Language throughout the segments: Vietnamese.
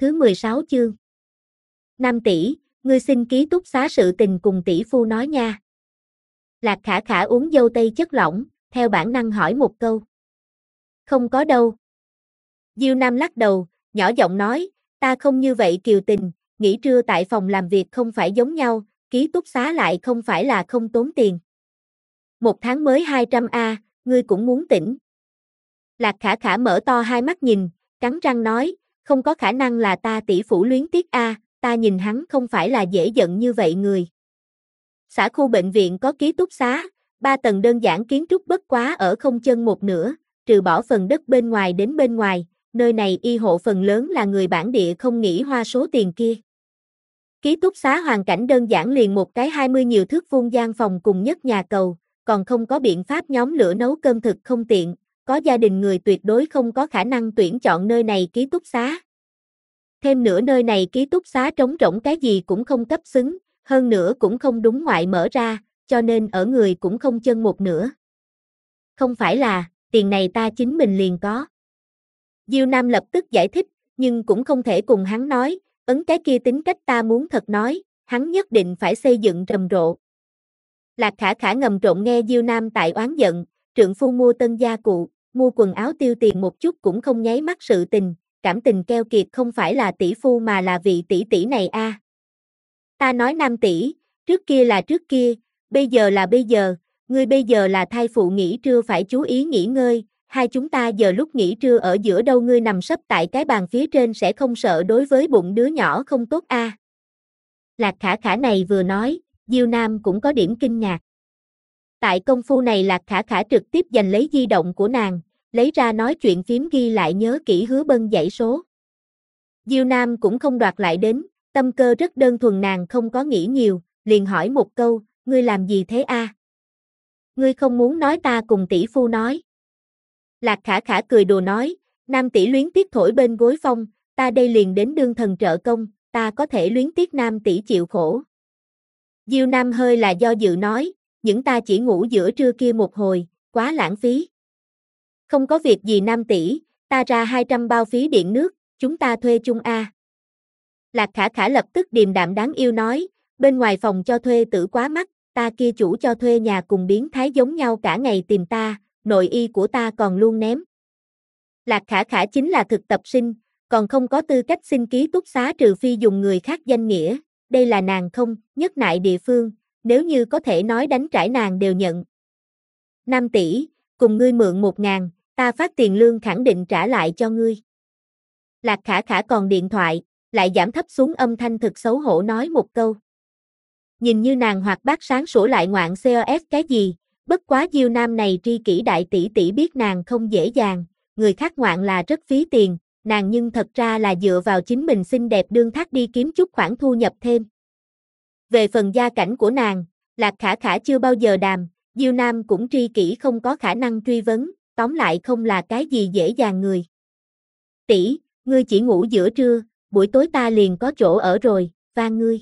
thứ 16 chương. Nam tỷ, ngươi xin ký túc xá sự tình cùng tỷ phu nói nha. Lạc Khả Khả uống dâu tây chất lỏng, theo bản năng hỏi một câu. Không có đâu. Diêu Nam lắc đầu, nhỏ giọng nói, ta không như vậy kiều tình, nghỉ trưa tại phòng làm việc không phải giống nhau, ký túc xá lại không phải là không tốn tiền. Một tháng mới 200A, ngươi cũng muốn tỉnh. Lạc Khả Khả mở to hai mắt nhìn, cắn răng nói, không có khả năng là ta tỷ phủ luyến tiếc A, ta nhìn hắn không phải là dễ giận như vậy người. Xã khu bệnh viện có ký túc xá, 3 tầng đơn giản kiến trúc bất quá ở không chân một nửa, trừ bỏ phần đất bên ngoài đến bên ngoài, nơi này y hộ phần lớn là người bản địa không nghĩ hoa số tiền kia. Ký túc xá hoàn cảnh đơn giản liền một cái 20 nhiều thước vuông gian phòng cùng nhất nhà cầu, còn không có biện pháp nhóm lửa nấu cơm thực không tiện, có gia đình người tuyệt đối không có khả năng tuyển chọn nơi này ký túc xá. Thêm nữa nơi này ký túc xá trống rỗng cái gì cũng không cấp xứng, hơn nữa cũng không đúng ngoại mở ra, cho nên ở người cũng không chân một nửa. Không phải là, tiền này ta chính mình liền có. Diêu Nam lập tức giải thích, nhưng cũng không thể cùng hắn nói, ấn cái kia tính cách ta muốn thật nói, hắn nhất định phải xây dựng rầm rộ. Lạc Khả Khả ngầm trộn nghe Diêu Nam tại oán giận, trượng phu mua tân gia cụ, mua quần áo tiêu tiền một chút cũng không nháy mắt sự tình, cảm tình keo kiệt không phải là tỷ phu mà là vị tỷ tỷ này a. Ta nói Nam tỷ, trước kia là trước kia, bây giờ là bây giờ, ngươi bây giờ là thai phụ nghỉ trưa phải chú ý nghỉ ngơi, hai chúng ta giờ lúc nghỉ trưa ở giữa đâu ngươi nằm sấp tại cái bàn phía trên sẽ không sợ đối với bụng đứa nhỏ không tốt a. Lạc Khả Khả này vừa nói, Diêu Nam cũng có điểm kinh ngạc. Tại công phu này Lạc Khả Khả trực tiếp giành lấy di động của nàng, lấy ra nói chuyện phím ghi lại nhớ kỹ Hứa Bân dãy số. Diêu Nam cũng không đoạt lại đến, tâm cơ rất đơn thuần nàng không có nghĩ nhiều, liền hỏi một câu, ngươi làm gì thế a? Ngươi không muốn nói ta cùng tỷ phu nói. Lạc Khả Khả cười đùa nói, Nam tỷ luyến tiếc thổi bên gối phong, ta đây liền đến đương thần trợ công, ta có thể luyến tiếc Nam tỷ chịu khổ. Diêu Nam hơi là do dự nói, những ta chỉ ngủ giữa trưa kia một hồi, quá lãng phí. Không có việc gì Nam tỷ, ta ra 200 bao phí điện nước, chúng ta thuê chung a. Lạc Khả Khả lập tức điềm đạm đáng yêu nói, bên ngoài phòng cho thuê tử quá mắc, ta kia chủ cho thuê nhà cùng biến thái giống nhau cả ngày tìm ta, nội y của ta còn luôn ném. Lạc Khả Khả chính là thực tập sinh, còn không có tư cách xin ký túc xá trừ phi dùng người khác danh nghĩa, đây là nàng không nhất nại địa phương, nếu như có thể nói đánh trải nàng đều nhận. Nam tỷ, cùng ngươi mượn 1.000, ta phát tiền lương khẳng định trả lại cho ngươi. Lạc Khả Khả còn điện thoại, lại giảm thấp xuống âm thanh thực xấu hổ nói một câu. Nhìn như nàng hoạt bát sáng sủa lại ngoạn COS cái gì, bất quá Diêu Nam này tri kỷ đại tỷ tỷ biết nàng không dễ dàng, người khác ngoạn là rất phí tiền, nàng nhưng thật ra là dựa vào chính mình xinh đẹp đương thác đi kiếm chút khoản thu nhập thêm. Về phần gia cảnh của nàng, Lạc Khả Khả chưa bao giờ đàm, Diêu Nam cũng tri kỷ không có khả năng truy vấn, tóm lại không là cái gì dễ dàng người. Tỷ, ngươi chỉ ngủ giữa trưa, buổi tối ta liền có chỗ ở rồi, van ngươi.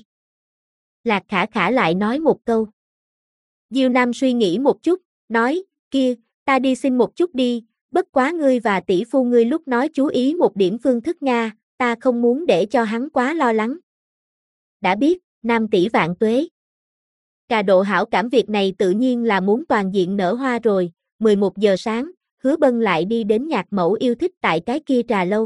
Lạc Khả Khả lại nói một câu. Diêu Nam suy nghĩ một chút, nói, kia, ta đi xin một chút đi, bất quá ngươi và tỷ phu ngươi lúc nói chú ý một điểm phương thức Nga, ta không muốn để cho hắn quá lo lắng. Đã biết, Nam tỷ vạn tuế. Cà độ hảo cảm việc này tự nhiên là muốn toàn diện nở hoa rồi, 11 giờ sáng, Hứa Bân lại đi đến nhạc mẫu yêu thích tại cái kia trà lâu.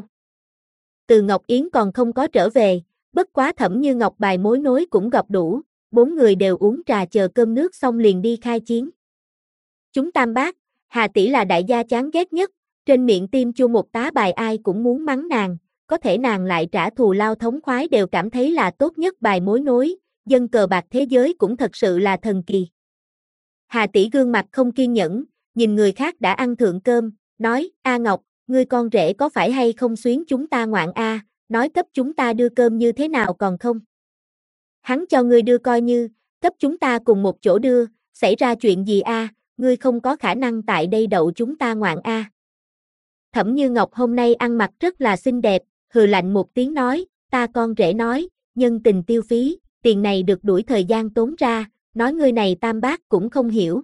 Từ Ngọc Yến còn không có trở về, bất quá Thẩm Như Ngọc bài mối nối cũng gặp đủ, 4 người đều uống trà chờ cơm nước xong liền đi khai chiến. Chúng tam bác, Hà tỷ là đại gia chán ghét nhất, trên miệng tiêm chua một tá bài ai cũng muốn mắng nàng, có thể nàng lại trả thù lao thống khoái đều cảm thấy là tốt nhất bài mối nối, dân cờ bạc thế giới cũng thật sự là thần kỳ. Hà tỷ gương mặt không kiên nhẫn, nhìn người khác đã ăn thượng cơm, nói, A Ngọc, ngươi con rể có phải hay không xuyến chúng ta ngoạn a, nói cấp chúng ta đưa cơm như thế nào còn không? Hắn cho ngươi đưa coi như, cấp chúng ta cùng một chỗ đưa, xảy ra chuyện gì a, ngươi không có khả năng tại đây đậu chúng ta ngoạn a. Thẩm Như Ngọc hôm nay ăn mặc rất là xinh đẹp, hừ lạnh một tiếng nói, ta con rể nói, nhân tình tiêu phí, tiền này được đuổi thời gian tốn ra, nói ngươi này tam bác cũng không hiểu.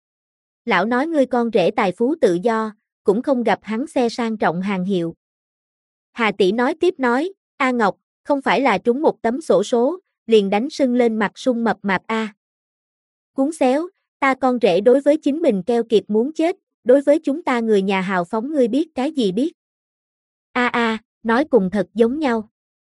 Lão nói ngươi con rể tài phú tự do, cũng không gặp hắn xe sang trọng hàng hiệu. Hà tỷ nói tiếp nói, A Ngọc, không phải là trúng một tấm xổ số, liền đánh sưng lên mặt sung mập mạp a. Cuốn xéo, ta con rể đối với chính mình keo kiệt muốn chết, đối với chúng ta người nhà hào phóng ngươi biết cái gì biết. A, nói cùng thật giống nhau.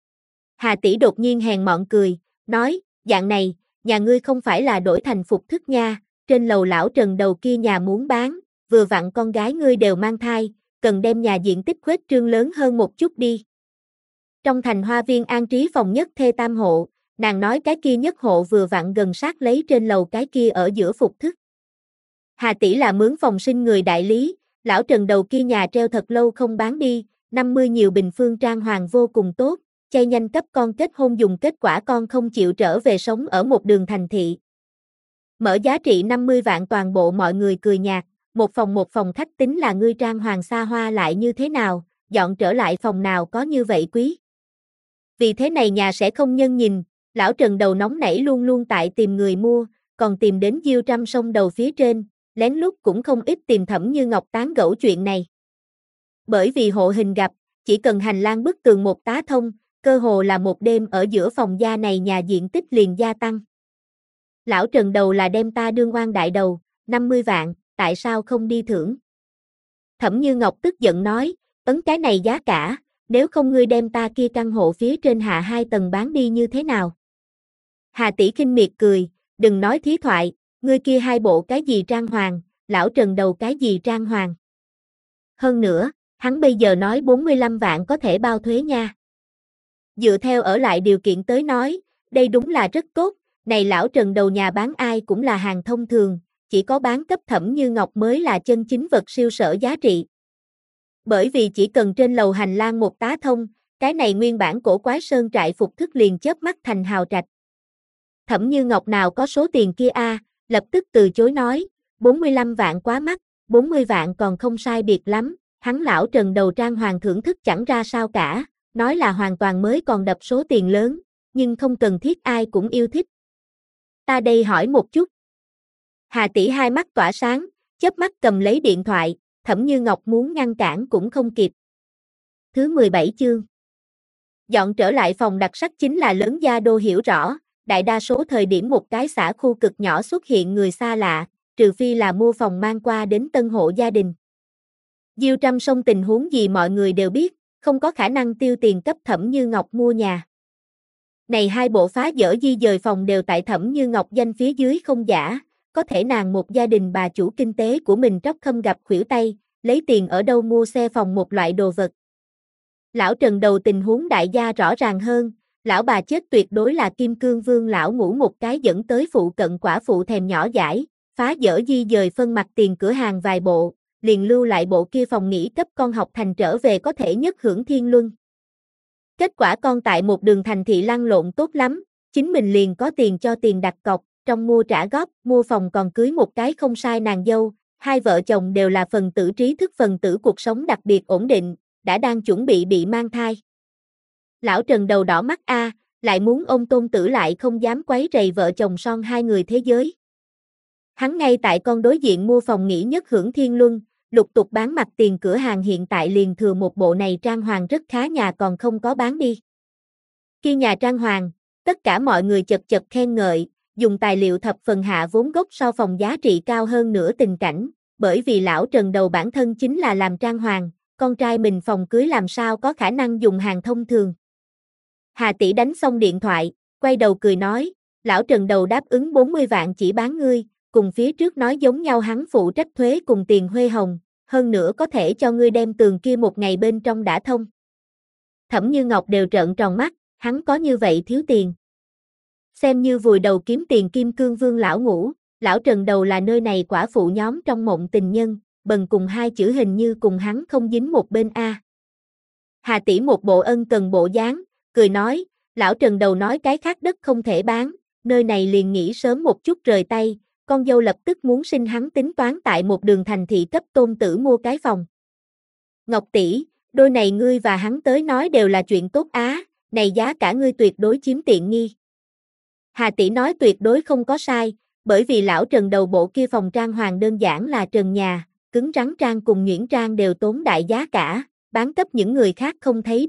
Hà tỷ đột nhiên hèn mọn cười, nói, dạng này, nhà ngươi không phải là đổi thành phục thức nha, trên lầu lão Trần đầu kia nhà muốn bán, vừa vặn con gái ngươi đều mang thai, cần đem nhà diện tích khuếch trương lớn hơn một chút đi. Trong thành Hoa Viên an trí phòng nhất thê tam hộ, nàng nói cái kia nhất hộ vừa vặn gần sát lấy trên lầu cái kia ở giữa phục thức. Hà tỷ là mướn phòng sinh người đại lý, lão Trần đầu kia nhà treo thật lâu không bán đi, 50 nhiều bình phương trang hoàng vô cùng tốt, chay nhanh cấp con kết hôn dùng kết quả con không chịu trở về sống ở một đường thành thị. Mở giá trị 50 vạn toàn bộ mọi người cười nhạt, một phòng khách tính là ngươi trang hoàng xa hoa lại như thế nào, dọn trở lại phòng nào có như vậy quý. Vì thế này nhà sẽ không nhân nhìn, lão Trần đầu nóng nảy luôn luôn tại tìm người mua, còn tìm đến Diêu Trăm sông đầu phía trên, lén lút cũng không ít tìm Thẩm Như Ngọc tán gẫu chuyện này. Bởi vì hộ hình gặp, chỉ cần hành lang bức tường một tá thông, cơ hồ là một đêm ở giữa phòng gia này nhà diện tích liền gia tăng. Lão Trần đầu là đem ta đương oan đại đầu, 50 vạn, tại sao không đi thưởng? Thẩm Như Ngọc tức giận nói, ấn cái này giá cả, nếu không ngươi đem ta kia căn hộ phía trên hạ 2 tầng bán đi như thế nào? Hà tỷ khinh miệt cười, đừng nói thí thoại, ngươi kia hai bộ cái gì trang hoàng, lão Trần đầu cái gì trang hoàng. Hơn nữa, hắn bây giờ nói 45 vạn có thể bao thuế nha. Dựa theo ở lại điều kiện tới nói, đây đúng là rất tốt, này lão Trần đầu nhà bán ai cũng là hàng thông thường, chỉ có bán cấp Thẩm Như Ngọc mới là chân chính vật siêu sở giá trị. Bởi vì chỉ cần trên lầu hành lang một tá thông, cái này nguyên bản cổ quái sơn trại phục thức liền chớp mắt thành hào trạch. Thẩm Như Ngọc nào có số tiền kia a, lập tức từ chối nói, 45 vạn quá mắc, 40 vạn còn không sai biệt lắm, hắn lão Trần đầu trang hoàng thưởng thức chẳng ra sao cả, nói là hoàn toàn mới còn đập số tiền lớn, nhưng không cần thiết ai cũng yêu thích. Ta đây hỏi một chút. Hà tỷ hai mắt tỏa sáng, chớp mắt cầm lấy điện thoại, Thẩm Như Ngọc muốn ngăn cản cũng không kịp. Thứ 17 chương. Dọn trở lại phòng đặc sắc chính là lớn gia đô hiểu rõ, đại đa số thời điểm một cái xã khu cực nhỏ xuất hiện người xa lạ, trừ phi là mua phòng mang qua đến tân hộ gia đình. Diêu Trăm sông tình huống gì mọi người đều biết, không có khả năng tiêu tiền cấp Thẩm Như Ngọc mua nhà. Này hai bộ phá dỡ di dời phòng đều tại Thẩm Như Ngọc danh phía dưới không giả, có thể nàng một gia đình bà chủ kinh tế của mình tróc khâm gặp khuỷu tay, lấy tiền ở đâu mua xe phòng một loại đồ vật. Lão Trần đầu tình huống đại gia rõ ràng hơn, lão bà chết tuyệt đối là Kim Cương Vương lão ngủ một cái dẫn tới phụ cận quả phụ thèm nhỏ dãi, phá dỡ di dời phân mặt tiền cửa hàng vài bộ, liền lưu lại bộ kia phòng nghỉ cấp con học thành trở về có thể nhất hưởng thiên luân. Kết quả con tại một đường thành thị lăn lộn tốt lắm, chính mình liền có tiền cho tiền đặt cọc, trong mua trả góp, mua phòng còn cưới một cái không sai nàng dâu, hai vợ chồng đều là phần tử trí thức phần tử cuộc sống đặc biệt ổn định, đã đang chuẩn bị mang thai. Lão Trần đầu đỏ mắt a, lại muốn ôm tôn tử lại không dám quấy rầy vợ chồng son hai người thế giới. Hắn ngay tại con đối diện mua phòng nghỉ nhất hưởng thiên luân, lục tục bán mặt tiền cửa hàng hiện tại liền thừa một bộ này trang hoàng rất khá nhà còn không có bán đi. Khi nhà trang hoàng, tất cả mọi người chật chật khen ngợi, dùng tài liệu thập phần hạ vốn gốc so phòng giá trị cao hơn nửa tình cảnh, bởi vì lão Trần đầu bản thân chính là làm trang hoàng, con trai mình phòng cưới làm sao có khả năng dùng hàng thông thường. Hà tỷ đánh xong điện thoại, quay đầu cười nói, lão Trần đầu đáp ứng 40 vạn chỉ bán ngươi, cùng phía trước nói giống nhau hắn phụ trách thuế cùng tiền huê hồng, hơn nữa có thể cho ngươi đem tường kia một ngày bên trong đã thông. Thẩm Như Ngọc đều trợn tròn mắt, hắn có như vậy thiếu tiền. Xem như vùi đầu kiếm tiền Kim Cương Vương lão ngủ, lão Trần đầu là nơi này quả phụ nhóm trong mộng tình nhân, bần cùng hai chữ hình như cùng hắn không dính một bên a. Hà tỷ một bộ ân cần bộ dáng, cười nói, lão Trần đầu nói cái khác đất không thể bán, nơi này liền nghĩ sớm một chút rời tay, con dâu lập tức muốn sinh hắn tính toán tại một đường thành thị cấp tôn tử mua cái phòng. Ngọc tỷ, đôi này ngươi và hắn tới nói đều là chuyện tốt á, này giá cả ngươi tuyệt đối chiếm tiện nghi. Hà tỷ nói tuyệt đối không có sai, bởi vì lão Trần đầu bộ kia phòng trang hoàng đơn giản là trần nhà, cứng rắn trang cùng nhuyễn trang đều tốn đại giá cả, bán cấp những người khác không thấy được,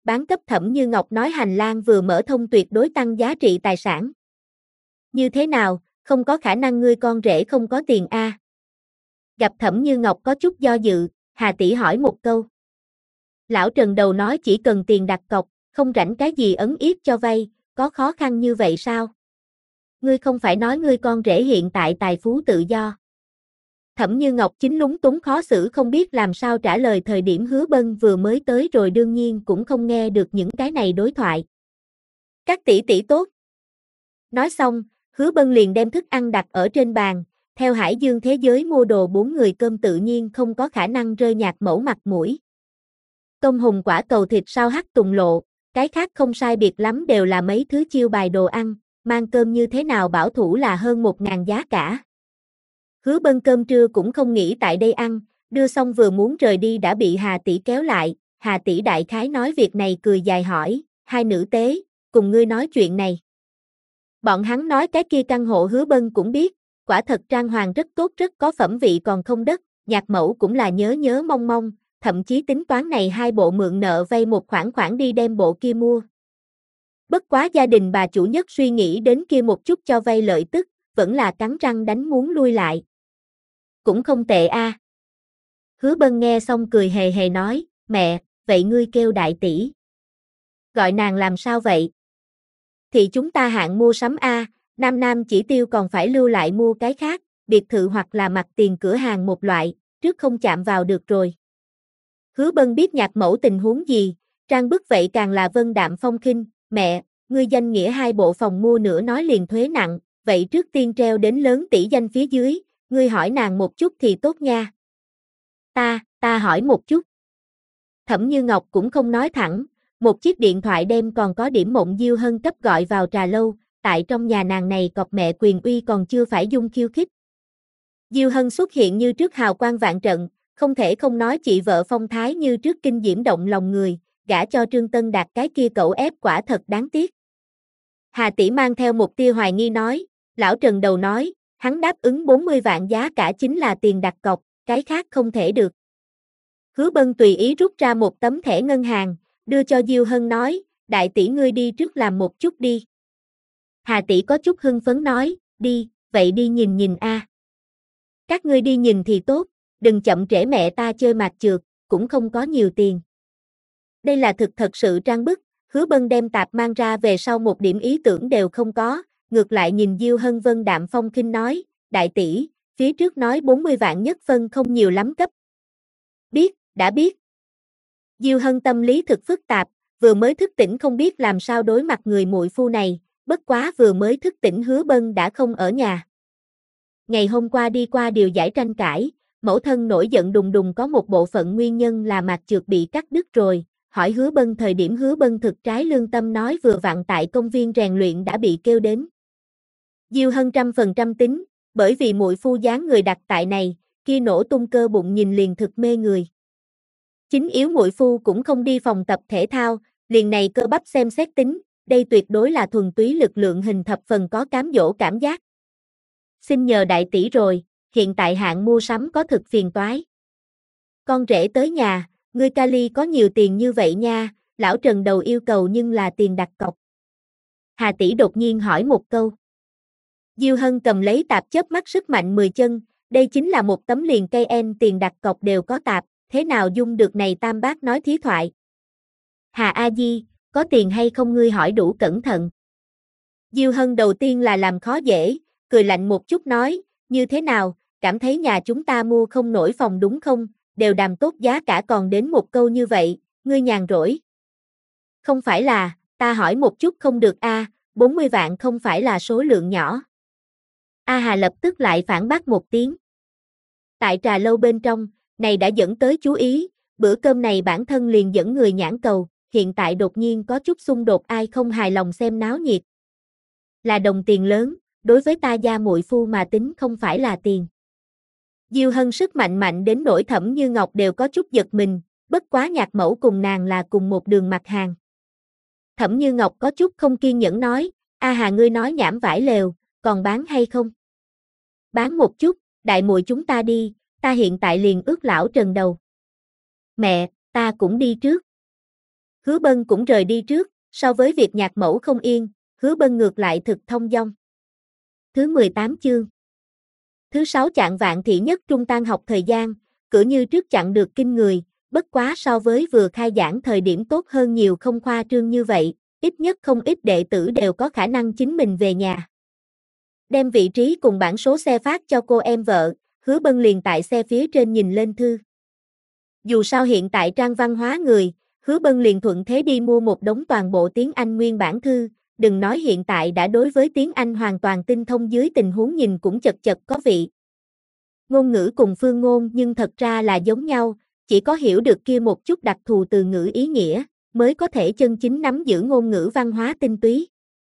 bán cấp Thẩm Như Ngọc nói hành lang vừa mở thông tuyệt đối tăng giá trị tài sản. Như thế nào, không có khả năng ngươi con rể không có tiền a? Gặp Thẩm Như Ngọc có chút do dự, Hà tỷ hỏi một câu. Lão Trần đầu nói chỉ cần tiền đặt cọc, không rảnh cái gì ấn yết cho vay, có khó khăn như vậy sao? Ngươi không phải nói ngươi con rể hiện tại tài phú tự do. Thẩm Như Ngọc chính lúng túng khó xử không biết làm sao trả lời thời điểm Hứa Bân vừa mới tới rồi đương nhiên cũng không nghe được những cái này đối thoại. Các tỷ tỷ tốt. Nói xong, Hứa Bân liền đem thức ăn đặt ở trên bàn, theo Hải Dương thế giới mua đồ 4 người cơm tự nhiên không có khả năng rơi nhạt mẫu mặt mũi. Tôm hùm quả cầu thịt sao hắc tùng lộ, cái khác không sai biệt lắm đều là mấy thứ chiêu bài đồ ăn, mang cơm như thế nào bảo thủ là hơn 1.000 giá cả. Hứa Bân cơm trưa cũng không nghĩ tại đây ăn, đưa xong vừa muốn rời đi đã bị Hà tỷ kéo lại, Hà tỷ đại khái nói việc này cười dài hỏi, hai nữ tế, cùng ngươi nói chuyện này. Bọn hắn nói cái kia căn hộ Hứa Bân cũng biết, quả thật trang hoàng rất tốt rất có phẩm vị còn không đất, nhạc mẫu cũng là nhớ nhớ mong mong, thậm chí tính toán này hai bộ mượn nợ vay một khoản đi đem bộ kia mua. Bất quá gia đình bà chủ nhất suy nghĩ đến kia một chút cho vay lợi tức, vẫn là cắn răng đánh muốn lui lại. Cũng không tệ a. Hứa Bân nghe xong cười hề hề nói, mẹ, vậy ngươi kêu đại tỷ. Gọi nàng làm sao vậy? Thì chúng ta hạng mua sắm a, nam chỉ tiêu còn phải lưu lại mua cái khác, biệt thự hoặc là mặt tiền cửa hàng một loại, trước không chạm vào được rồi. Hứa Bân biết nhạc mẫu tình huống gì, trang bức vậy càng là vân đạm phong khinh, mẹ, ngươi danh nghĩa hai bộ phòng mua nữa nói liền thuế nặng, vậy trước tiên treo đến lớn tỷ danh phía dưới, ngươi hỏi nàng một chút thì tốt nha. Ta hỏi một chút. Thẩm Như Ngọc cũng không nói thẳng, một chiếc điện thoại đem còn có điểm Mộng Diêu Hân cấp gọi vào trà lâu, tại trong nhà nàng này cọp mẹ quyền uy còn chưa phải dung khiêu khích. Diêu Hân xuất hiện như trước hào quang vạn trận, không thể không nói chị vợ phong thái như trước kinh diễm động lòng người, gả cho Trương Tân Đạt cái kia cậu ép quả thật đáng tiếc. Hà tỷ mang theo một tia hoài nghi nói, lão Trần đầu nói, hắn đáp ứng 40 vạn giá cả chính là tiền đặt cọc, cái khác không thể được. Hứa Bân tùy ý rút ra một tấm thẻ ngân hàng, đưa cho Diêu Hân nói, đại tỷ ngươi đi trước làm một chút đi. Hà tỷ có chút hưng phấn nói, đi, vậy đi nhìn nhìn a. Các ngươi đi nhìn thì tốt, đừng chậm trễ mẹ ta chơi mạt chược, cũng không có nhiều tiền. Đây là thật sự trang bức, Hứa Bân đem tạp mang ra về sau một điểm ý tưởng đều không có, ngược lại nhìn Diêu Hân vân đạm phong khinh nói, đại tỷ, phía trước nói 40 vạn nhất phân không nhiều lắm cấp. Biết, đã biết. Diêu Hân tâm lý thực phức tạp, vừa mới thức tỉnh không biết làm sao đối mặt người muội phu này, bất quá vừa mới thức tỉnh Hứa Bân đã không ở nhà. Ngày hôm qua đi qua điều giải tranh cãi, mẫu thân nổi giận đùng đùng có một bộ phận nguyên nhân là mạc trược bị cắt đứt rồi, hỏi Hứa Bân thời điểm Hứa Bân thực trái lương tâm nói vừa vặn tại công viên rèn luyện đã bị kêu đến. Diêu Hân 100% tính, bởi vì muội phu dáng người đặt tại này, kia nổ tung cơ bụng nhìn liền thực mê người. Chính yếu muội phu cũng không đi phòng tập thể thao, liền này cơ bắp xem xét tính, đây tuyệt đối là thuần túy lực lượng hình thập phần có cám dỗ cảm giác. Xin nhờ đại tỷ rồi, hiện tại hạng mua sắm có thực phiền toái. Con rể tới nhà, ngươi Cali có nhiều tiền như vậy nha, lão Trần đầu yêu cầu nhưng là tiền đặt cọc. Hà tỷ đột nhiên hỏi một câu. Diêu Hân cầm lấy tạp chớp mắt sức mạnh 10 chân, đây chính là một tấm liền cây en tiền đặt cọc đều có tạp, thế nào dung được này tam bác nói thí thoại. Hà A Di, có tiền hay không ngươi hỏi đủ cẩn thận. Diêu Hân đầu tiên là làm khó dễ, cười lạnh một chút nói, như thế nào, cảm thấy nhà chúng ta mua không nổi phòng đúng không, đều đàm tốt giá cả còn đến một câu như vậy, ngươi nhàn rỗi. Không phải là, ta hỏi một chút không được a, 40 vạn không phải là số lượng nhỏ. A Hà lập tức lại phản bác một tiếng. Tại trà lâu bên trong, này đã dẫn tới chú ý, bữa cơm này bản thân liền dẫn người nhãn cầu, hiện tại đột nhiên có chút xung đột ai không hài lòng xem náo nhiệt. Là đồng tiền lớn, đối với ta gia muội phu mà tính không phải là tiền. Diêu Hân sức mạnh đến nỗi Thẩm Như Ngọc đều có chút giật mình, bất quá nhạc mẫu cùng nàng là cùng một đường mặt hàng. Thẩm Như Ngọc có chút không kiên nhẫn nói, A Hà ngươi nói nhảm vải lèo, còn bán hay không? Bán một chút, đại muội chúng ta đi, ta hiện tại liền ước lão Trần đầu. Mẹ, ta cũng đi trước. Hứa Bân cũng rời đi trước, so với việc nhạc mẫu không yên, Hứa Bân ngược lại thực thông dong. Thứ 18 chương. Thứ 6 chạng vạn thị nhất trung tan học thời gian, cử như trước chặn được kinh người, bất quá so với vừa khai giảng thời điểm tốt hơn nhiều, không khoa trương như vậy, ít nhất không ít đệ tử đều có khả năng chính mình về nhà. Đem vị trí cùng bảng số xe phát cho cô em vợ, Hứa Bân liền tại xe phía trên nhìn lên thư. Dù sao hiện tại trang văn hóa người, Hứa Bân liền thuận thế đi mua một đống toàn bộ tiếng Anh nguyên bản thư, đừng nói hiện tại đã đối với tiếng Anh hoàn toàn tinh thông dưới tình huống nhìn cũng chật chật có vị. Ngôn ngữ cùng phương ngôn nhưng thật ra là giống nhau, chỉ có hiểu được kia một chút đặc thù từ ngữ ý nghĩa, mới có thể chân chính nắm giữ ngôn ngữ văn hóa tinh túy.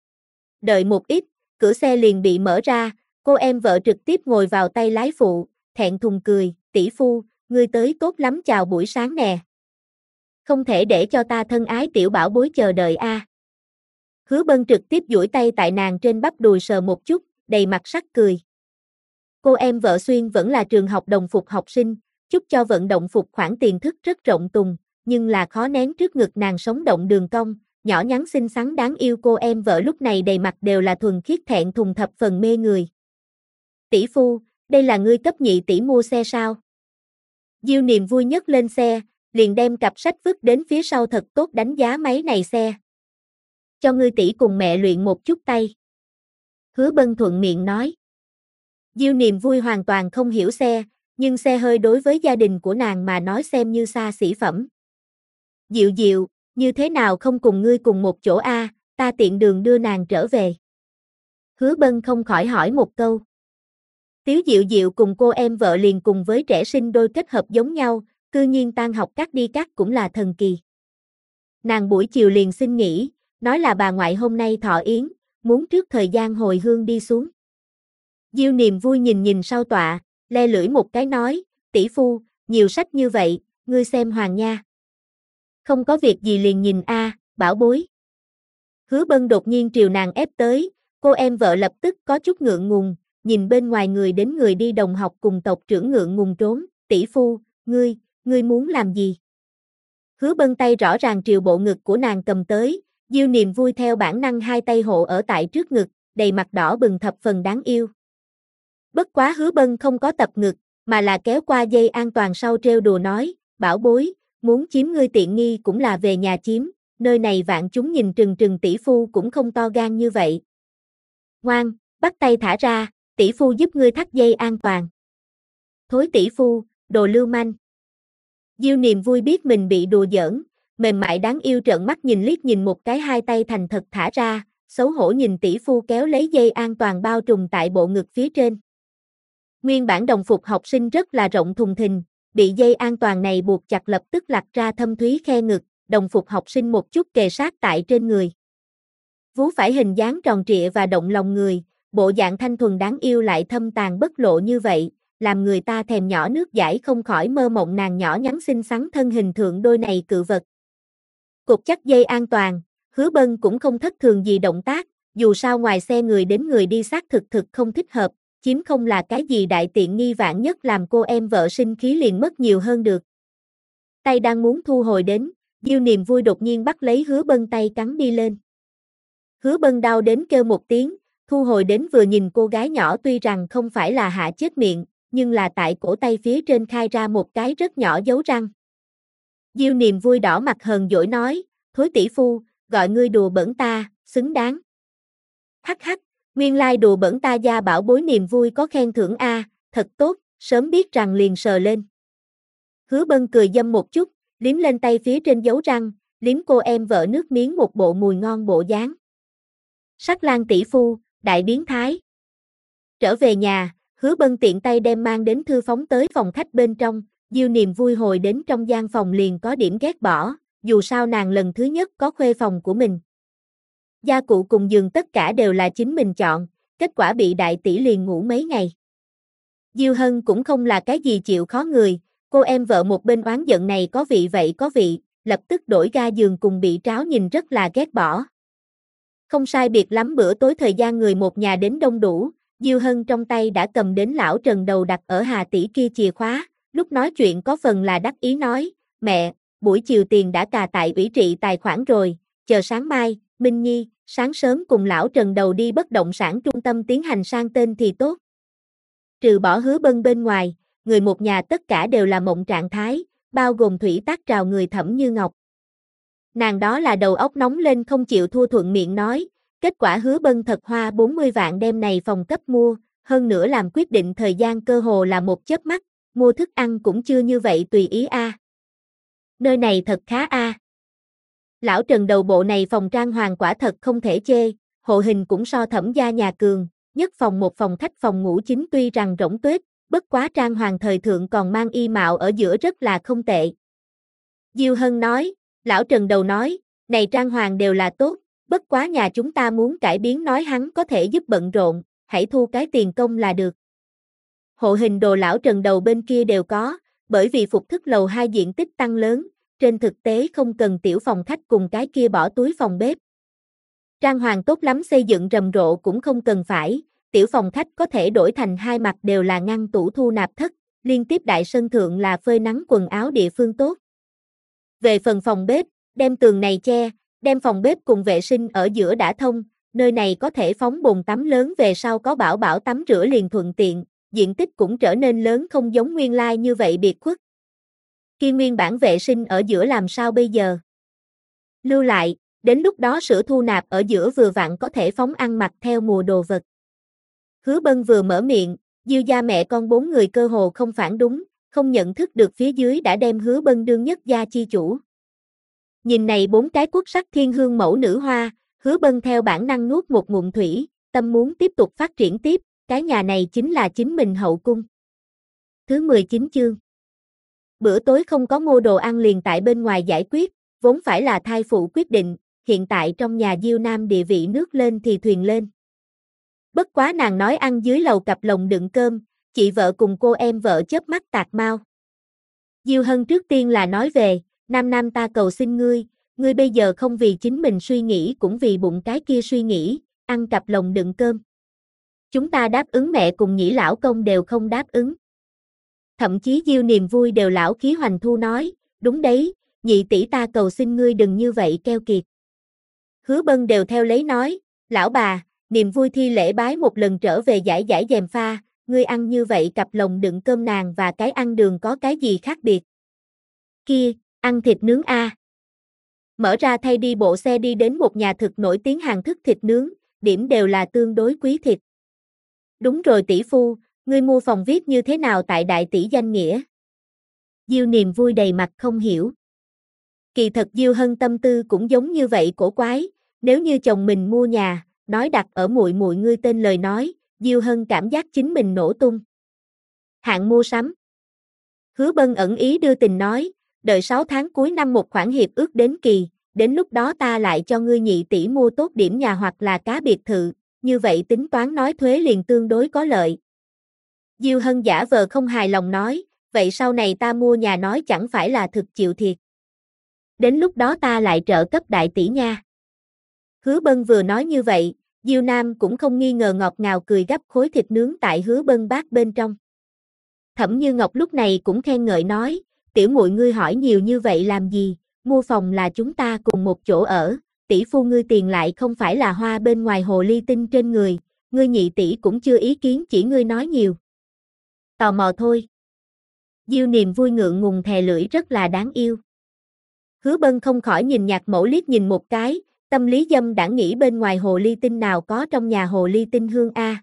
Đợi một ít, cửa xe liền bị mở ra, cô em vợ trực tiếp ngồi vào tay lái phụ, thẹn thùng cười, tỷ phu, ngươi tới tốt lắm, chào buổi sáng nè. Không thể để cho ta thân ái tiểu bảo bối chờ đợi a. Hứa Bân trực tiếp duỗi tay tại nàng trên bắp đùi sờ một chút, đầy mặt sắc cười. Cô em vợ xuyên vẫn là trường học đồng phục học sinh, chút cho vận động phục khoản tiền thức rất rộng tùng, nhưng là khó nén trước ngực nàng sống động đường cong, nhỏ nhắn xinh xắn đáng yêu. Cô em vợ lúc này đầy mặt đều là thuần khiết thẹn thùng, thập phần mê người. Tỷ phu, đây là ngươi cấp nhị tỷ mua xe sao? Diêu Niềm vui nhất lên xe, liền đem cặp sách vứt đến phía sau, thật tốt đánh giá máy này xe. Cho ngươi tỷ cùng mẹ luyện một chút tay. Hứa Bân thuận miệng nói. Diêu Niềm vui hoàn toàn không hiểu xe, nhưng xe hơi đối với gia đình của nàng mà nói xem như xa xỉ phẩm. Diệu Diệu, như thế nào không cùng ngươi cùng một chỗ a, ta tiện đường đưa nàng trở về. Hứa Bân không khỏi hỏi một câu. Tiếu Diệu Diệu cùng cô em vợ liền cùng với trẻ sinh đôi kết hợp giống nhau, cư nhiên tan học cắt đi cắt cũng là thần kỳ. Nàng buổi chiều liền xin nghỉ, nói là bà ngoại hôm nay thọ yến, muốn trước thời gian hồi hương đi xuống. Diêu Niềm vui nhìn nhìn sau tọa, le lưỡi một cái nói, tỷ phu, nhiều sách như vậy, ngươi xem hoàng nha. Không có việc gì liền nhìn a, bảo bối. Hứa Bân đột nhiên triều nàng ép tới, cô em vợ lập tức có chút ngượng ngùng, nhìn bên ngoài người đến người đi đồng học cùng tộc trưởng ngượng ngùng trốn, tỷ phu, ngươi muốn làm gì? Hứa Bân tay rõ ràng triều bộ ngực của nàng cầm tới, Diêu Niềm vui theo bản năng hai tay hộ ở tại trước ngực, đầy mặt đỏ bừng thập phần đáng yêu. Bất quá Hứa Bân không có tập ngực, mà là kéo qua dây an toàn sau trêu đùa nói, bảo bối, muốn chiếm ngươi tiện nghi cũng là về nhà chiếm, nơi này vạn chúng nhìn trừng trừng, tỷ phu cũng không to gan như vậy. Ngoan, bắt tay thả ra, tỷ phu giúp ngươi thắt dây an toàn. Thối tỷ phu, đồ lưu manh. Diêu Niềm vui biết mình bị đùa giỡn, mềm mại đáng yêu trợn mắt nhìn liếc nhìn một cái, hai tay thành thật thả ra, xấu hổ nhìn tỷ phu kéo lấy dây an toàn bao trùm tại bộ ngực phía trên. Nguyên bản đồng phục học sinh rất là rộng thùng thình, bị dây an toàn này buộc chặt lập tức lặt ra thâm thúy khe ngực, đồng phục học sinh một chút kề sát tại trên người. Vú phải hình dáng tròn trịa và động lòng người, bộ dạng thanh thuần đáng yêu lại thâm tàn bất lộ như vậy, làm người ta thèm nhỏ nước dãi, không khỏi mơ mộng nàng nhỏ nhắn xinh xắn thân hình thượng đôi này cự vật. Cột chắc dây an toàn, Hứa Bân cũng không thất thường gì động tác, dù sao ngoài xe người đến người đi xác thực không thích hợp, chiếm không là cái gì đại tiện nghi, vạn nhất làm cô em vợ sinh khí liền mất nhiều hơn được. Tay đang muốn thu hồi đến, Diêu Niềm vui đột nhiên bắt lấy Hứa Bân tay cắn đi lên. Hứa Bân đau đến kêu một tiếng, thu hồi đến vừa nhìn cô gái nhỏ tuy rằng không phải là hạ chết miệng, nhưng là tại cổ tay phía trên khai ra một cái rất nhỏ dấu răng. Diêu Niềm vui đỏ mặt hờn dỗi nói, thối tỷ phu, gọi ngươi đùa bẩn ta, xứng đáng. Hắc hắc, nguyên lai đùa bẩn ta gia bảo bối. Niềm vui có khen thưởng a, thật tốt, sớm biết rằng liền sờ lên. Hứa Bân cười dâm một chút, liếm lên tay phía trên dấu răng, liếm cô em vợ nước miếng một bộ mùi ngon bộ dáng. Sắc lang tỷ phu, đại biến thái. Trở về nhà, Hứa Bân tiện tay đem mang đến thư phóng tới phòng khách bên trong, Diêu Niềm vui hồi đến trong gian phòng liền có điểm ghét bỏ, dù sao nàng lần thứ nhất có khuê phòng của mình. Gia cụ cùng giường tất cả đều là chính mình chọn, kết quả bị đại tỷ liền ngủ mấy ngày. Diêu Hân cũng không là cái gì chịu khó người, cô em vợ một bên oán giận này có vị vậy có vị, lập tức đổi ga giường cùng bị tráo nhìn rất là ghét bỏ. Không sai biệt lắm bữa tối thời gian người một nhà đến đông đủ, Diêu Hân trong tay đã cầm đến lão Trần đầu đặt ở Hà tỷ kia chìa khóa, lúc nói chuyện có phần là đắc ý nói, mẹ, buổi chiều tiền đã cà tại ủy trị tài khoản rồi, chờ sáng mai, Minh Nhi, sáng sớm cùng lão Trần đầu đi bất động sản trung tâm tiến hành sang tên thì tốt. Trừ bỏ Hứa Bân bên ngoài, người một nhà tất cả đều là mộng trạng thái, bao gồm Thủy Tác Trào người Thẩm Như Ngọc. Nàng đó là đầu óc nóng lên không chịu thua thuận miệng nói, kết quả Hứa Bân thật hoa 40 vạn đem này phòng cấp mua, hơn nữa làm quyết định thời gian cơ hồ là một chớp mắt, mua thức ăn cũng chưa như vậy tùy ý a. Nơi này thật khá a. Lão Trần đầu bộ này phòng trang hoàng quả thật không thể chê, hộ hình cũng so Thẩm gia nhà cường, nhất phòng một phòng khách phòng ngủ chính tuy rằng rỗng tuếch, bất quá trang hoàng thời thượng còn mang y mạo ở giữa rất là không tệ. Diêu Hân nói, lão Trần đầu nói, này trang hoàng đều là tốt, bất quá nhà chúng ta muốn cải biến nói hắn có thể giúp bận rộn, hãy thu cái tiền công là được. Hộ hình đồ lão Trần đầu bên kia đều có, bởi vì phục thức lầu 2 diện tích tăng lớn, trên thực tế không cần tiểu phòng khách cùng cái kia bỏ túi phòng bếp. Trang hoàng tốt lắm xây dựng rầm rộ cũng không cần phải, tiểu phòng khách có thể đổi thành hai mặt đều là ngăn tủ thu nạp thất, liên tiếp đại sân thượng là phơi nắng quần áo địa phương tốt. Về phần phòng bếp, đem tường này che, đem phòng bếp cùng vệ sinh ở giữa đã thông, nơi này có thể phóng bồn tắm lớn về sau có bảo bảo tắm rửa liền thuận tiện, diện tích cũng trở nên lớn không giống nguyên lai như vậy biệt khuất. Khi nguyên bản vệ sinh ở giữa làm sao bây giờ? Lưu lại, đến lúc đó sữa thu nạp ở giữa vừa vặn có thể phóng ăn mặc theo mùa đồ vật. Hứa Bân vừa mở miệng, Diêu gia mẹ con 4 người cơ hồ không phản đúng, không nhận thức được phía dưới đã đem Hứa Bân đương nhất gia chi chủ. Nhìn này 4 cái quốc sắc thiên hương mẫu nữ hoa, Hứa Bân theo bản năng nuốt một ngụm thủy, tâm muốn tiếp tục phát triển tiếp, cái nhà này chính là chính mình hậu cung. Thứ 19 chương. Bữa tối không có mua đồ ăn liền tại bên ngoài giải quyết, vốn phải là thai phụ quyết định, hiện tại trong nhà Diêu Nam địa vị nước lên thì thuyền lên. Bất quá nàng nói ăn dưới lầu cặp lồng đựng cơm, chị vợ cùng cô em vợ chớp mắt tạc mau. Diêu Hân trước tiên là nói về, Nam Nam ta cầu xin ngươi bây giờ không vì chính mình suy nghĩ cũng vì bụng cái kia suy nghĩ, ăn cặp lồng đựng cơm. Chúng ta đáp ứng mẹ cùng Nhĩ lão công đều không đáp ứng. Thậm chí Diêu Niềm Vui đều lão khí hoành thu nói, đúng đấy, nhị tỷ ta cầu xin ngươi đừng như vậy keo kiệt. Hứa Bân đều theo lấy nói, lão bà, Niềm Vui thi lễ bái một lần trở về giải giải dèm pha, ngươi ăn như vậy cặp lồng đựng cơm nàng và cái ăn đường có cái gì khác biệt. Kia, ăn thịt nướng a. Mở ra thay đi bộ xe đi đến một nhà thực nổi tiếng hàng thức thịt nướng, điểm đều là tương đối quý thịt. Đúng rồi tỷ phu, ngươi mua phòng viết như thế nào tại đại tỷ danh nghĩa? Diêu Niềm Vui đầy mặt không hiểu. Kỳ thật Diêu Hân tâm tư cũng giống như vậy cổ quái, nếu như chồng mình mua nhà, nói đặt ở muội muội ngươi tên lời nói, Diêu Hân cảm giác chính mình nổ tung. Hạng mua sắm. Hứa Bân ẩn ý đưa tình nói, đợi 6 tháng cuối năm một khoản hiệp ước đến kỳ, đến lúc đó ta lại cho ngươi nhị tỷ mua tốt điểm nhà hoặc là cá biệt thự, như vậy tính toán nói thuế liền tương đối có lợi. Diêu Hân giả vờ không hài lòng nói, vậy sau này ta mua nhà nói chẳng phải là thực chịu thiệt. Đến lúc đó ta lại trợ cấp đại tỷ nha. Hứa Bân vừa nói như vậy, Diêu Nam cũng không nghi ngờ ngọt ngào cười gắp khối thịt nướng tại Hứa Bân bát bên trong. Thẩm Như Ngọc lúc này cũng khen ngợi nói, tiểu muội ngươi hỏi nhiều như vậy làm gì, mua phòng là chúng ta cùng một chỗ ở, tỷ phu ngươi tiền lại không phải là hoa bên ngoài hồ ly tinh trên người, ngươi nhị tỷ cũng chưa ý kiến chỉ ngươi nói nhiều. Tò mò thôi. Diêu Niềm Vui ngượng ngùng thè lưỡi rất là đáng yêu. Hứa Bân không khỏi nhìn Nhạc Mẫu liếc nhìn một cái, tâm lý dâm đãng nghĩ bên ngoài hồ ly tinh nào có trong nhà hồ ly tinh hương a.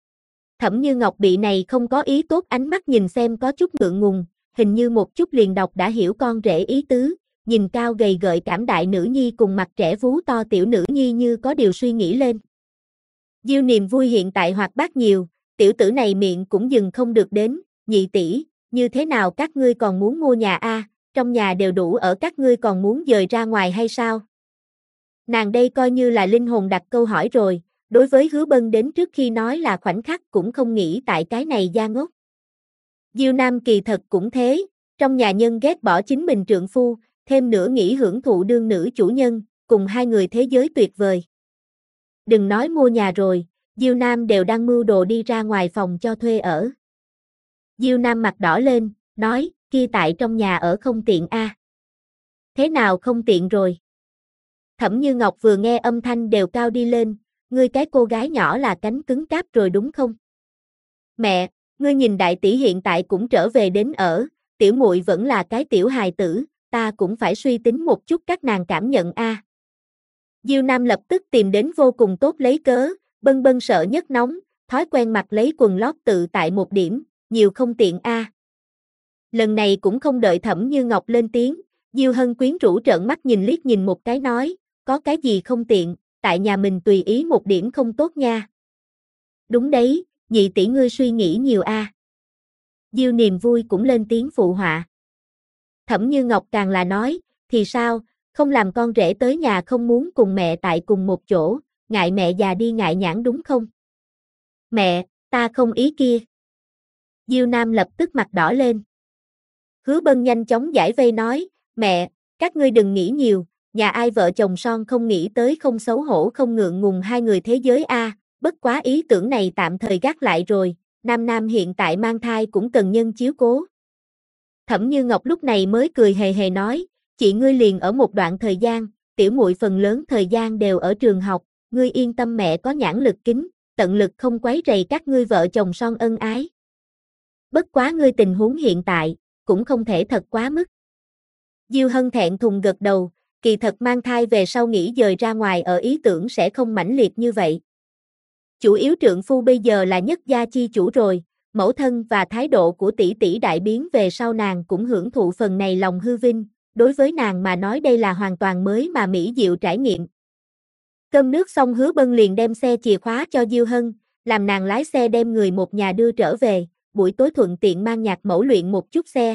Thẩm Như Ngọc bị này không có ý tốt ánh mắt nhìn xem có chút ngượng ngùng, hình như một chút liền đọc đã hiểu con rể ý tứ, nhìn cao gầy gợi cảm đại nữ nhi cùng mặt trẻ vú to tiểu nữ nhi như có điều suy nghĩ lên. Diêu Niềm Vui hiện tại hoạt bát nhiều, tiểu tử này miệng cũng dừng không được đến, nhị tỷ, như thế nào các ngươi còn muốn mua nhà a, trong nhà đều đủ ở các ngươi còn muốn dời ra ngoài hay sao? Nàng đây coi như là linh hồn đặt câu hỏi rồi, đối với Hứa Bân đến trước khi nói là khoảnh khắc cũng không nghĩ tại cái này gia ngốc. Diêu Nam kỳ thật cũng thế, trong nhà nhân ghét bỏ chính mình trượng phu, thêm nữa nghĩ hưởng thụ đương nữ chủ nhân, cùng hai người thế giới tuyệt vời. Đừng nói mua nhà rồi, Diêu Nam đều đang mưu đồ đi ra ngoài phòng cho thuê ở. Diêu Nam mặt đỏ lên, nói, kia tại trong nhà ở không tiện a. Thế nào không tiện rồi? Thẩm Như Ngọc vừa nghe âm thanh đều cao đi lên, ngươi cái cô gái nhỏ là cánh cứng cáp rồi đúng không? Mẹ, ngươi nhìn đại tỷ hiện tại cũng trở về đến ở, tiểu muội vẫn là cái tiểu hài tử, ta cũng phải suy tính một chút các nàng cảm nhận a. Diêu Nam lập tức tìm đến vô cùng tốt lấy cớ, Bân Bân sợ nhất nóng, thói quen mặc lấy quần lót tự tại một điểm, nhiều không tiện a. Lần này cũng không đợi Thẩm Như Ngọc lên tiếng, Diêu Hân quyến rũ trợn mắt nhìn liếc nhìn một cái nói, có cái gì không tiện, tại nhà mình tùy ý một điểm không tốt nha. Đúng đấy, nhị tỷ ngươi suy nghĩ nhiều a. Diêu Niềm vui cũng lên tiếng phụ họa. Thẩm Như Ngọc càng là nói, thì sao, không làm con rể tới nhà không muốn cùng mẹ tại cùng một chỗ, ngại mẹ già đi ngại nhãn đúng không? Mẹ, ta không ý kia. Diêu Nam lập tức mặt đỏ lên. Hứa Bân nhanh chóng giải vây nói, mẹ, các ngươi đừng nghĩ nhiều, nhà ai vợ chồng son không nghĩ tới không xấu hổ không ngượng ngùng hai người thế giới a, bất quá ý tưởng này tạm thời gác lại rồi, Nam Nam hiện tại mang thai cũng cần nhân chiếu cố. Thẩm Như Ngọc lúc này mới cười hề hề nói, chị ngươi liền ở một đoạn thời gian, tiểu muội phần lớn thời gian đều ở trường học, ngươi yên tâm mẹ có nhãn lực kính, tận lực không quấy rầy các ngươi vợ chồng son ân ái. Bất quá ngươi tình huống hiện tại, cũng không thể thật quá mức. Diêu Hân thẹn thùng gật đầu, kỳ thật mang thai về sau nghĩ dời ra ngoài ở ý tưởng sẽ không mãnh liệt như vậy. Chủ yếu trượng phu bây giờ là nhất gia chi chủ rồi, mẫu thân và thái độ của tỷ tỷ đại biến về sau nàng cũng hưởng thụ phần này lòng hư vinh, đối với nàng mà nói đây là hoàn toàn mới mà mỹ diệu trải nghiệm. Cơm nước xong Hứa Bân liền đem xe chìa khóa cho Diêu Hân, làm nàng lái xe đem người một nhà đưa trở về, buổi tối thuận tiện mang nhạc mẫu luyện một chút xe.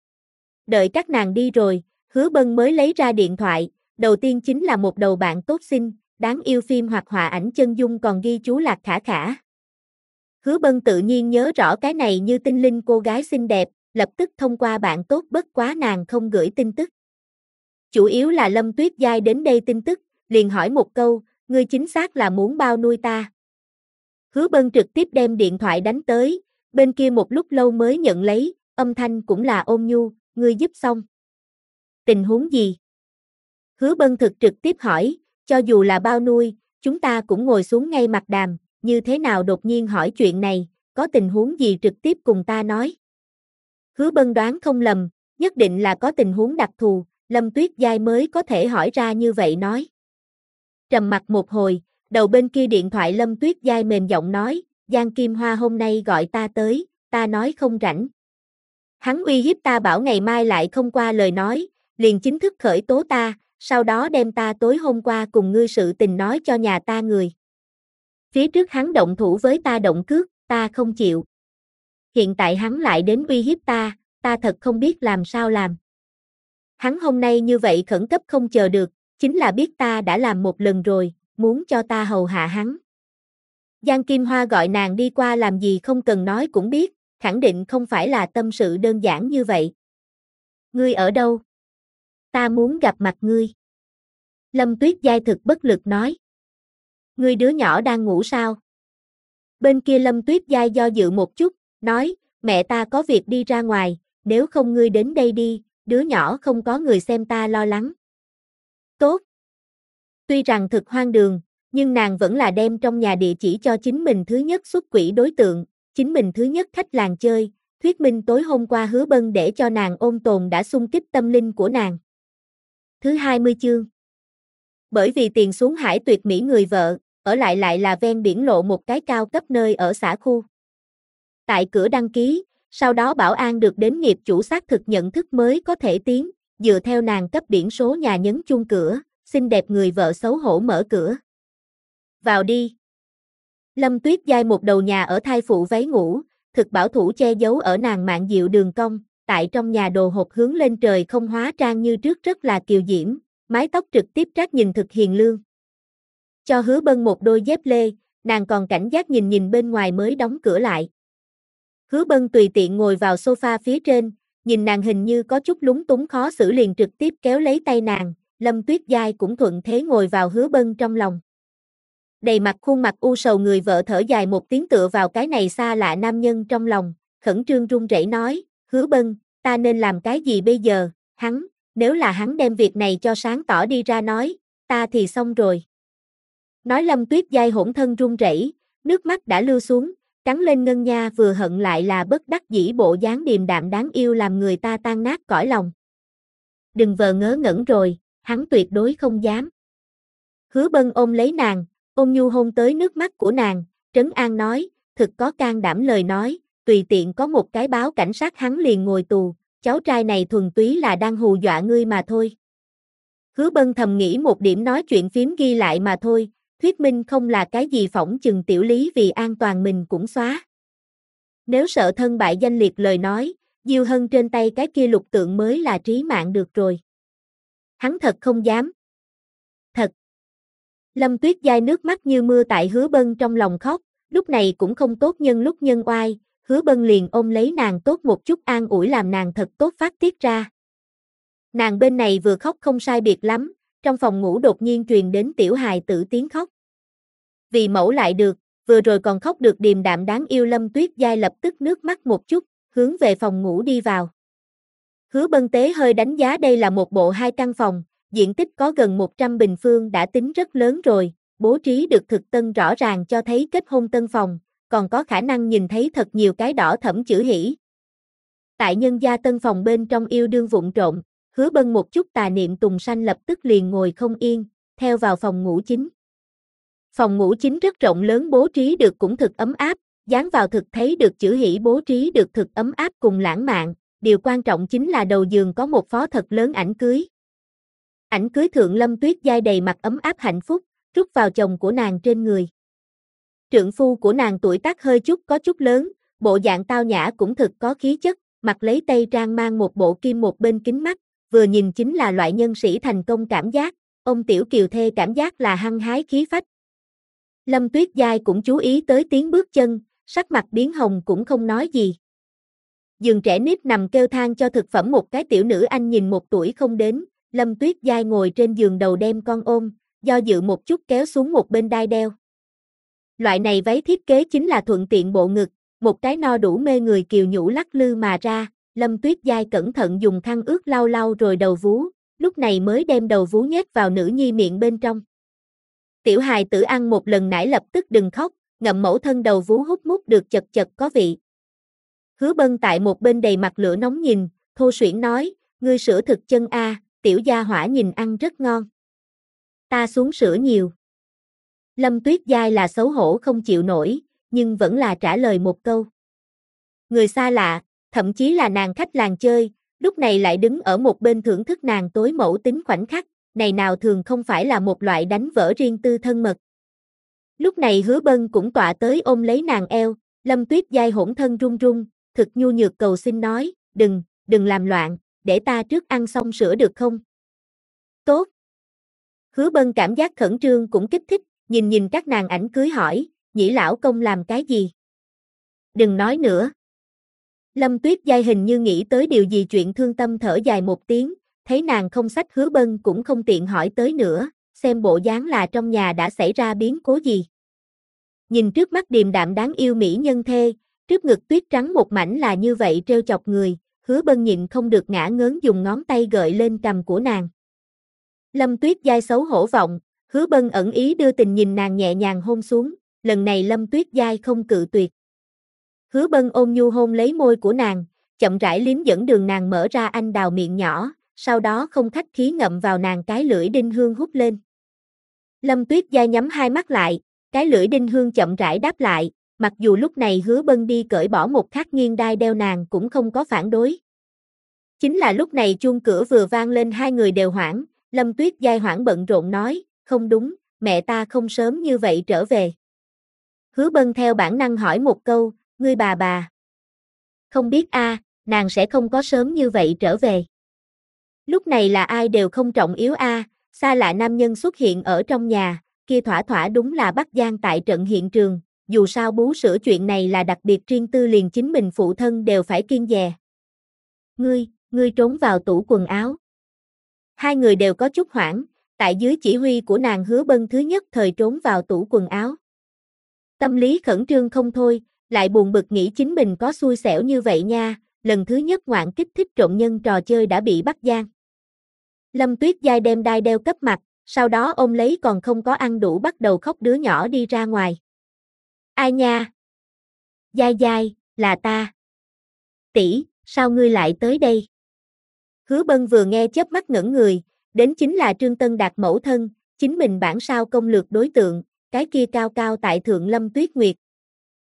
Đợi các nàng đi rồi, Hứa Bân mới lấy ra điện thoại, đầu tiên chính là một đầu bạn tốt xinh, đáng yêu phim hoạt họa ảnh chân dung còn ghi chú Lạc Khả Khả. Hứa Bân tự nhiên nhớ rõ cái này như tinh linh cô gái xinh đẹp, lập tức thông qua bạn tốt bất quá nàng không gửi tin tức. Chủ yếu là Lâm Tuyết Giai đến đây tin tức, liền hỏi một câu, ngươi chính xác là muốn bao nuôi ta. Hứa Bân trực tiếp đem điện thoại đánh tới, bên kia một lúc lâu mới nhận lấy, âm thanh cũng là ôn nhu, ngươi giúp xong. Tình huống gì? Hứa Bân thực trực tiếp hỏi, cho dù là bao nuôi, chúng ta cũng ngồi xuống ngay mặt đàm, như thế nào đột nhiên hỏi chuyện này, có tình huống gì trực tiếp cùng ta nói. Hứa Bân đoán không lầm, nhất định là có tình huống đặc thù, Lâm Tuyết Giai mới có thể hỏi ra như vậy nói. Trầm mặc một hồi, đầu bên kia điện thoại Lâm Tuyết Giai mềm giọng nói, Giang Kim Hoa hôm nay gọi ta tới, ta nói không rảnh. Hắn uy hiếp ta bảo ngày mai lại không qua lời nói, liền chính thức khởi tố ta, sau đó đem ta tối hôm qua cùng ngươi sự tình nói cho nhà ta người. Phía trước hắn động thủ với ta động cước, ta không chịu. Hiện tại hắn lại đến uy hiếp ta thật không biết làm sao làm. Hắn hôm nay như vậy khẩn cấp không chờ được, chính là biết ta đã làm một lần rồi, muốn cho ta hầu hạ hắn. Giang Kim Hoa gọi nàng đi qua làm gì không cần nói cũng biết, khẳng định không phải là tâm sự đơn giản như vậy. Ngươi ở đâu? Ta muốn gặp mặt ngươi. Lâm Tuyết Giai thực bất lực nói. Ngươi đứa nhỏ đang ngủ sao? Bên kia Lâm Tuyết Giai do dự một chút, nói, mẹ ta có việc đi ra ngoài, nếu không ngươi đến đây đi, đứa nhỏ không có người xem ta lo lắng. Tốt. Tuy rằng thực hoang đường, nhưng nàng vẫn là đem trong nhà địa chỉ cho chính mình thứ nhất xuất quỹ đối tượng, chính mình thứ nhất khách làng chơi, thuyết minh tối hôm qua Hứa Bân để cho nàng ôn tồn đã xung kích tâm linh của nàng. Thứ 20 chương. Bởi vì tiền xuống hải tuyệt mỹ người vợ, ở lại là ven biển lộ một cái cao cấp nơi ở xã khu. Tại cửa đăng ký, sau đó bảo an được đến nghiệp chủ xác thực nhận thức mới có thể tiến, dựa theo nàng cấp biển số nhà nhấn chuông cửa, xinh đẹp người vợ xấu hổ mở cửa. Vào đi. Lâm Tuyết Giai một đầu nhà ở thai phụ váy ngủ, thực bảo thủ che giấu ở nàng mạn diệu đường cong, tại trong nhà đồ hộp hướng lên trời không hóa trang như trước rất là kiều diễm, mái tóc trực tiếp trát nhìn thực hiền lương. Cho Hứa Bân một đôi dép lê, nàng còn cảnh giác nhìn bên ngoài mới đóng cửa lại. Hứa Bân tùy tiện ngồi vào sofa phía trên, nhìn nàng hình như có chút lúng túng khó xử liền trực tiếp kéo lấy tay nàng, Lâm Tuyết Giai cũng thuận thế ngồi vào Hứa Bân trong lòng. Đầy mặt khuôn mặt u sầu người vợ thở dài một tiếng tựa vào cái này xa lạ nam nhân trong lòng, khẩn trương run rẩy nói, Hứa Bân, ta nên làm cái gì bây giờ, hắn, nếu là hắn đem việc này cho sáng tỏ đi ra nói, ta thì xong rồi. Nói Lâm Tuyết Giai hỗn thân run rẩy, nước mắt đã lưu xuống, cắn lên ngân nha vừa hận lại là bất đắc dĩ bộ dáng điềm đạm đáng yêu làm người ta tan nát cõi lòng. Đừng vờ ngớ ngẩn rồi, hắn tuyệt đối không dám. Hứa Bân ôm lấy nàng, ôm nhu hôn tới nước mắt của nàng, trấn an nói, thực có can đảm lời nói, tùy tiện có một cái báo cảnh sát hắn liền ngồi tù, cháu trai này thuần túy là đang hù dọa ngươi mà thôi. Hứa Bân thầm nghĩ một điểm nói chuyện phím ghi lại mà thôi, thuyết minh không là cái gì phỏng chừng tiểu lý vì an toàn mình cũng xóa. Nếu sợ thân bại danh liệt lời nói, Diêu Hân trên tay cái kia lục tượng mới là trí mạng được rồi. Hắn thật không dám. Thật. Lâm Tuyết Giai nước mắt như mưa tại Hứa Bân trong lòng khóc, lúc này cũng không tốt nhân lúc nhân oai, Hứa Bân liền ôm lấy nàng tốt một chút an ủi làm nàng thật tốt phát tiết ra. Nàng bên này vừa khóc không sai biệt lắm, trong phòng ngủ đột nhiên truyền đến tiểu hài tử tiếng khóc. Vì mẫu lại được, vừa rồi còn khóc được điềm đạm đáng yêu Lâm Tuyết Giai lập tức nước mắt một chút, hướng về phòng ngủ đi vào. Hứa Bân tế hơi đánh giá đây là một bộ 2 căn phòng, diện tích có gần 100 bình phương đã tính rất lớn rồi, bố trí được thực tân rõ ràng cho thấy kết hôn tân phòng, còn có khả năng nhìn thấy thật nhiều cái đỏ thẫm chữ hỷ. Tại nhân gia tân phòng bên trong yêu đương vụng trộm, Hứa Bân một chút tà niệm tùng sanh lập tức liền ngồi không yên, theo vào phòng ngủ chính. Phòng ngủ chính rất rộng lớn bố trí được cũng thực ấm áp, dán vào thực thấy được chữ hỷ bố trí được thực ấm áp cùng lãng mạn, điều quan trọng chính là đầu giường có một phó thật lớn ảnh cưới. Ảnh cưới thượng Lâm Tuyết Giai đầy mặt ấm áp hạnh phúc, rút vào chồng của nàng trên người. Trượng phu của nàng tuổi tác hơi có chút lớn, bộ dạng tao nhã cũng thực có khí chất, mặc lấy tây trang mang một bộ kim một bên kính mắt, vừa nhìn chính là loại nhân sĩ thành công cảm giác, ông tiểu kiều thê cảm giác là hăng hái khí phách. Lâm Tuyết Giai cũng chú ý tới tiếng bước chân, sắc mặt biến hồng cũng không nói gì. Giường trẻ nít nằm kêu than cho thực phẩm một cái tiểu nữ anh nhìn 1 tuổi không đến, Lâm Tuyết Giai ngồi trên giường đầu đem con ôm, do dự một chút kéo xuống một bên đai đeo. Loại này váy thiết kế chính là thuận tiện bộ ngực, một cái no đủ mê người kiều nhũ lắc lư mà ra, Lâm Tuyết Giai cẩn thận dùng khăn ướt lau lau rồi đầu vú, lúc này mới đem đầu vú nhét vào nữ nhi miệng bên trong. Tiểu hài tử ăn một lần nãy lập tức đừng khóc, ngậm mẫu thân đầu vú hút mút được chật chật có vị. Hứa Bân tại một bên đầy mặt lửa nóng nhìn, thô suyễn nói, ngươi sữa thực chân a, tiểu gia hỏa nhìn ăn rất ngon. Ta xuống sữa nhiều. Lâm Tuyết Giai là xấu hổ không chịu nổi, nhưng vẫn là trả lời một câu. Người xa lạ, thậm chí là nàng khách làng chơi, lúc này lại đứng ở một bên thưởng thức nàng tối mẫu tính khoảnh khắc, này nào thường không phải là một loại đánh vỡ riêng tư thân mật. Lúc này Hứa Bân cũng tọa tới ôm lấy nàng eo, Lâm Tuyết Giai hỗn thân run run, thực nhu nhược cầu xin nói, đừng làm loạn, để ta trước ăn xong sữa được không? Tốt. Hứa Bân cảm giác khẩn trương cũng kích thích, nhìn các nàng ảnh cưới hỏi, nhĩ lão công làm cái gì? Đừng nói nữa. Lâm Tuyết Giai hình như nghĩ tới điều gì chuyện thương tâm thở dài một tiếng, thấy nàng không xách Hứa Bân cũng không tiện hỏi tới nữa, xem bộ dáng là trong nhà đã xảy ra biến cố gì. Nhìn trước mắt điềm đạm đáng yêu mỹ nhân thê, trước ngực tuyết trắng một mảnh là như vậy trêu chọc người, Hứa Bân nhịn không được ngã ngớn dùng ngón tay gợi lên cằm của nàng. Lâm Tuyết Giai xấu hổ vọng, Hứa Bân ẩn ý đưa tình nhìn nàng nhẹ nhàng hôn xuống, lần này Lâm Tuyết Giai không cự tuyệt. Hứa Bân ôn nhu hôn lấy môi của nàng, chậm rãi liếm dẫn đường nàng mở ra anh đào miệng nhỏ, sau đó không khách khí ngậm vào nàng cái lưỡi đinh hương hút lên. Lâm Tuyết Giai nhắm hai mắt lại, cái lưỡi đinh hương chậm rãi đáp lại, mặc dù lúc này Hứa Bân đi cởi bỏ một khắc nghiêng đai đeo nàng cũng không có phản đối. Chính là lúc này chuông cửa vừa vang lên hai người đều hoảng, Lâm Tuyết Giai hoảng bận rộn nói, không đúng, mẹ ta không sớm như vậy trở về. Hứa Bân theo bản năng hỏi một câu, ngươi bà. Không biết a, nàng sẽ không có sớm như vậy trở về. Lúc này là ai đều không trọng yếu a, xa lạ nam nhân xuất hiện ở trong nhà, kia thỏa thỏa đúng là bắt gian tại trận hiện trường, dù sao bú sữa chuyện này là đặc biệt riêng tư liền chính mình phụ thân đều phải kiêng dè. Ngươi trốn vào tủ quần áo. Hai người đều có chút hoảng, tại dưới chỉ huy của nàng Hứa Bân thứ nhất thời trốn vào tủ quần áo. Tâm lý khẩn trương không thôi, lại buồn bực nghĩ chính mình có xui xẻo như vậy nha, lần thứ nhất ngoạn kích thích trộm nhân trò chơi đã bị bắt gian. Lâm Tuyết Giai đem đai đeo cấp mặt, sau đó ôm lấy còn không có ăn đủ bắt đầu khóc đứa nhỏ đi ra ngoài. Ai nha? Giai Giai, là ta. Tỷ, sao ngươi lại tới đây? Hứa Bân vừa nghe chớp mắt ngẩn người, đến chính là Trương Tân Đạt mẫu thân, chính mình bản sao công lược đối tượng, cái kia cao cao tại thượng Lâm Tuyết Nguyệt,